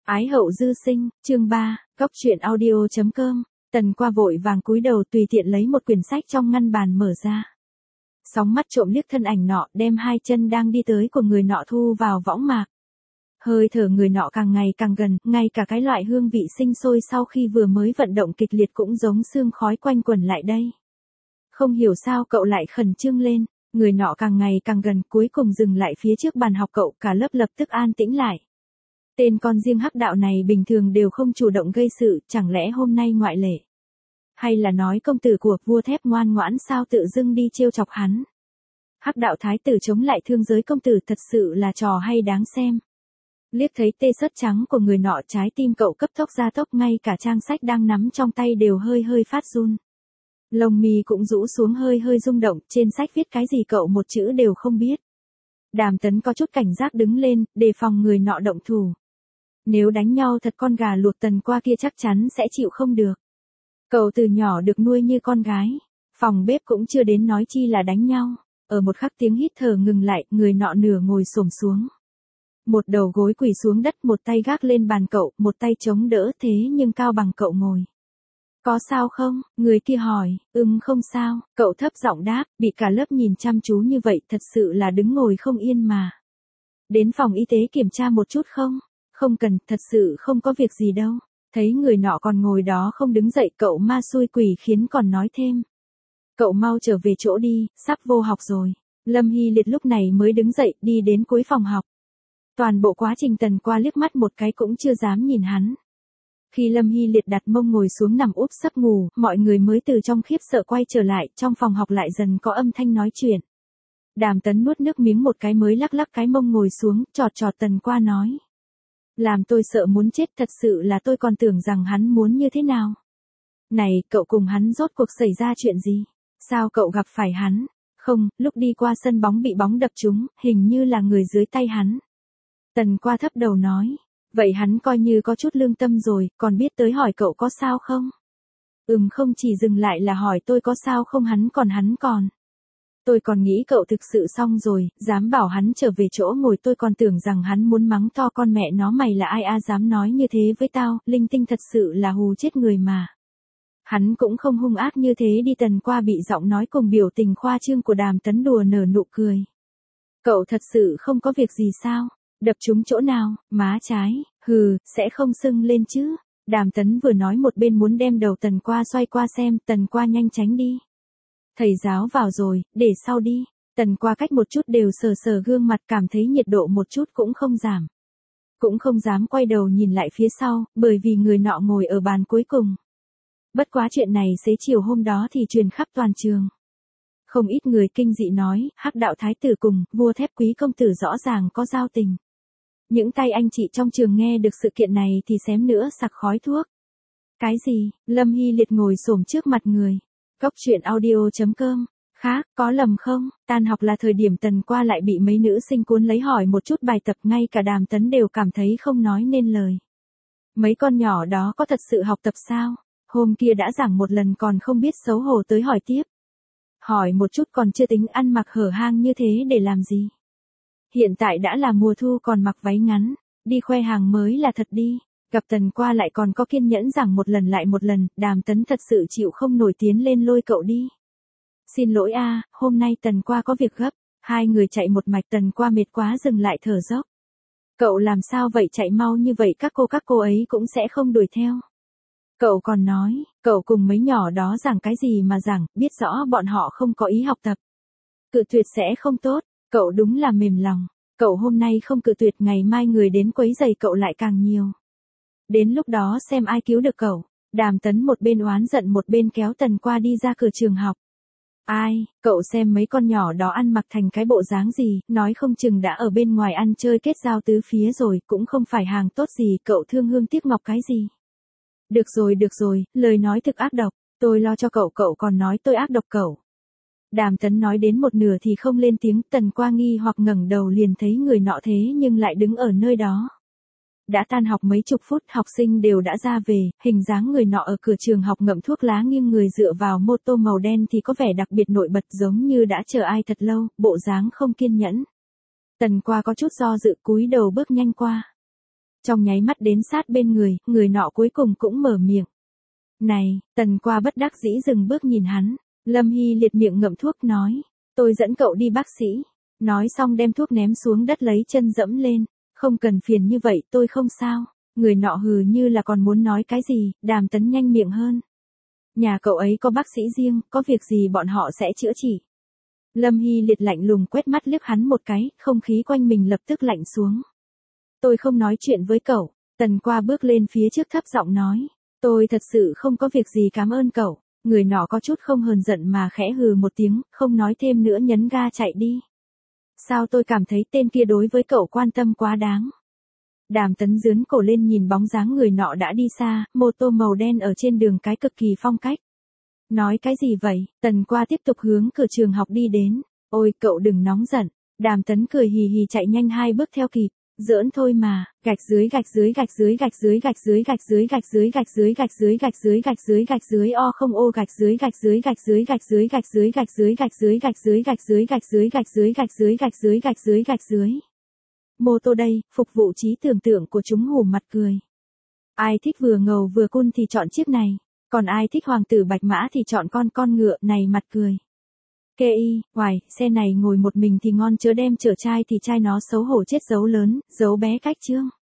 Ái hậu dư sinh, chương 3, góc truyện audio.com. Tần Qua vội vàng cúi đầu tùy tiện lấy một quyển sách trong ngăn bàn mở ra. Sóng mắt trộm liếc thân ảnh nọ, đem hai chân đang đi tới của người nọ thu vào võng mạc. Hơi thở người nọ càng ngày càng gần, ngay cả cái loại hương vị sinh sôi sau khi vừa mới vận động kịch liệt cũng giống sương khói quanh quẩn lại đây. Không hiểu sao cậu lại khẩn trương lên, người nọ càng ngày càng gần, cuối cùng dừng lại phía trước bàn học cậu, cả lớp lập tức an tĩnh lại. Tên con riêng hắc đạo này bình thường đều không chủ động gây sự, chẳng lẽ hôm nay ngoại lệ? Hay là nói công tử của vua thép ngoan ngoãn sao tự dưng đi trêu chọc hắn? Hắc đạo thái tử chống lại thương giới công tử thật sự là trò hay đáng xem. Liếc thấy tê sớt trắng của người nọ, trái tim cậu cấp tốc gia tốc, ngay cả trang sách đang nắm trong tay đều hơi hơi phát run. Lông mi cũng rũ xuống hơi hơi rung động, trên sách viết cái gì cậu một chữ đều không biết. Đàm Tấn có chút cảnh giác đứng lên, đề phòng người nọ động thủ. Nếu đánh nhau thật con gà luộc Tần Qua kia chắc chắn sẽ chịu không được. Cậu từ nhỏ được nuôi như con gái, phòng bếp cũng chưa đến nói chi là đánh nhau. Ở một khắc tiếng hít thở ngừng lại, người nọ nửa ngồi xổm xuống. Một đầu gối quỳ xuống đất, một tay gác lên bàn cậu, một tay chống đỡ, thế nhưng cao bằng cậu ngồi. Có sao không? Người kia hỏi. Không sao, cậu thấp giọng đáp, bị cả lớp nhìn chăm chú như vậy thật sự là đứng ngồi không yên mà. Đến phòng y tế kiểm tra một chút không? Không cần, thật sự không có việc gì đâu. Thấy người nọ còn ngồi đó không đứng dậy, cậu ma xui quỷ khiến còn nói thêm. Cậu mau trở về chỗ đi, sắp vô học rồi. Lâm Hy Liệt lúc này mới đứng dậy, đi đến cuối phòng học. Toàn bộ quá trình Tần Qua liếc mắt một cái cũng chưa dám nhìn hắn. Khi Lâm Hy Liệt đặt mông ngồi xuống nằm úp sấp ngủ, mọi người mới từ trong khiếp sợ quay trở lại, trong phòng học lại dần có âm thanh nói chuyện. Đàm Tấn nuốt nước miếng một cái mới lắc lắc cái mông ngồi xuống, chọt chọt Tần Qua nói. Làm tôi sợ muốn chết, thật sự là tôi còn tưởng rằng hắn muốn như thế nào. Này, cậu cùng hắn rốt cuộc xảy ra chuyện gì? Sao cậu gặp phải hắn? Không, lúc đi qua sân bóng bị bóng đập trúng, hình như là người dưới tay hắn. Tần Qua thấp đầu nói. Vậy hắn coi như có chút lương tâm rồi, còn biết tới hỏi cậu có sao không? Không chỉ dừng lại là hỏi tôi có sao không, hắn còn. Tôi còn nghĩ cậu thực sự xong rồi, dám bảo hắn trở về chỗ ngồi, tôi còn tưởng rằng hắn muốn mắng to con mẹ nó mày là ai dám nói như thế với tao, linh tinh thật sự là hù chết người mà. Hắn cũng không hung ác như thế đi. Tần Qua bị giọng nói cùng biểu tình khoa trương của Đàm Tấn đùa nở nụ cười. Cậu thật sự không có việc gì sao? Đập trúng chỗ nào? Má trái? Sẽ không sưng lên chứ? Đàm Tấn vừa nói một bên muốn đem đầu Tần Qua xoay qua xem. Tần Qua nhanh tránh đi. Thầy giáo vào rồi, để sau đi. Tần Qua cách một chút đều sờ sờ gương mặt, cảm thấy nhiệt độ một chút cũng không giảm. Cũng không dám quay đầu nhìn lại phía sau, bởi vì người nọ ngồi ở bàn cuối cùng. Bất quá chuyện này xế chiều hôm đó thì truyền khắp toàn trường. Không ít người kinh dị nói, hắc đạo thái tử cùng vua thép quý công tử rõ ràng có giao tình. Những tay anh chị trong trường nghe được sự kiện này thì xém nữa sặc khói thuốc. Cái gì? Lâm Hy Liệt ngồi xổm trước mặt người. Góc truyện audio.com. Khác, có lầm không? Tan học là thời điểm Tần Qua lại bị mấy nữ sinh cuốn lấy hỏi một chút bài tập, ngay cả Đàm Tấn đều cảm thấy không nói nên lời. Mấy con nhỏ đó có thật sự học tập sao? Hôm kia đã giảng một lần còn không biết xấu hổ tới hỏi tiếp. Hỏi một chút còn chưa tính, ăn mặc hở hang như thế để làm gì? Hiện tại đã là mùa thu còn mặc váy ngắn, đi khoe hàng mới là thật đi. Gặp Tần Qua lại còn có kiên nhẫn giảng một lần lại một lần, Đàm Tấn thật sự chịu không nổi tiến lên lôi cậu đi. Xin lỗi hôm nay Tần Qua có việc gấp. Hai người chạy một mạch, Tần Qua mệt quá dừng lại thở dốc. Cậu làm sao vậy, chạy mau như vậy các cô ấy cũng sẽ không đuổi theo. Cậu còn nói, cậu cùng mấy nhỏ đó giảng cái gì mà giảng, biết rõ bọn họ không có ý học tập. Cự tuyệt sẽ không tốt, cậu đúng là mềm lòng. Cậu hôm nay không cự tuyệt, ngày mai người đến quấy giày cậu lại càng nhiều. Đến lúc đó xem ai cứu được cậu. Đàm Tấn một bên oán giận một bên kéo Tần Qua đi ra cửa trường học. Ai, cậu xem mấy con nhỏ đó ăn mặc thành cái bộ dáng gì, nói không chừng đã ở bên ngoài ăn chơi kết giao tứ phía rồi, cũng không phải hàng tốt gì, cậu thương hương tiếc ngọc cái gì. Được rồi, lời nói thực ác độc, tôi lo cho cậu, cậu còn nói tôi ác độc cậu. Đàm Tấn nói đến một nửa thì không lên tiếng, Tần Qua nghi hoặc ngẩng đầu liền thấy người nọ thế nhưng lại đứng ở nơi đó. Đã tan học mấy chục phút, học sinh đều đã ra về, hình dáng người nọ ở cửa trường học ngậm thuốc lá nghiêng người dựa vào mô tô màu đen thì có vẻ đặc biệt nổi bật, giống như đã chờ ai thật lâu, bộ dáng không kiên nhẫn. Tần Qua có chút do dự, cúi đầu bước nhanh qua. Trong nháy mắt đến sát bên người nọ cuối cùng cũng mở miệng. Này, Tần Qua bất đắc dĩ dừng bước nhìn hắn. Lâm Hy liệt miệng ngậm thuốc nói. Tôi dẫn cậu đi bác sĩ. Nói xong đem thuốc ném xuống đất lấy chân dẫm lên. Không cần phiền như vậy, tôi không sao. Người nọ hừ như là còn muốn nói cái gì, Đàm Tấn nhanh miệng hơn. Nhà cậu ấy có bác sĩ riêng, có việc gì bọn họ sẽ chữa trị. Lâm Hy liệt lạnh lùng quét mắt liếc hắn một cái, không khí quanh mình lập tức lạnh xuống. Tôi không nói chuyện với cậu. Tần Qua bước lên phía trước thấp giọng nói. Tôi thật sự không có việc gì, cảm ơn cậu. Người nọ có chút không hờn giận mà khẽ hừ một tiếng, không nói thêm nữa nhấn ga chạy đi. Sao tôi cảm thấy tên kia đối với cậu quan tâm quá đáng. Đàm Tấn giương cổ lên nhìn bóng dáng người nọ đã đi xa, mô tô màu đen ở trên đường cái cực kỳ phong cách. Nói cái gì vậy? Tần Qua tiếp tục hướng cửa trường học đi đến. Ôi cậu đừng nóng giận. Đàm Tấn cười hì hì chạy nhanh 2 bước theo kịp. Giỡn thôi mà, gạch dưới gạch dưới gạch dưới gạch dưới gạch dưới gạch dưới gạch dưới gạch dưới gạch dưới gạch dưới gạch dưới gạch dưới o không ô gạch dưới gạch dưới gạch dưới gạch dưới gạch dưới gạch dưới gạch dưới gạch dưới gạch dưới gạch dưới gạch dưới gạch dưới gạch dưới gạch dưới gạch dưới. Mô tô đây, phục vụ trí tưởng tượng của chúng hù mặt cười. Ai thích vừa ngầu vừa cun thì chọn chiếc này, còn ai thích hoàng tử bạch mã thì chọn con ngựa này mặt cười. Kê y, hoài, xe này ngồi một mình thì ngon chớ đem chở trai thì trai nó xấu hổ chết dấu lớn, dấu bé cách chương.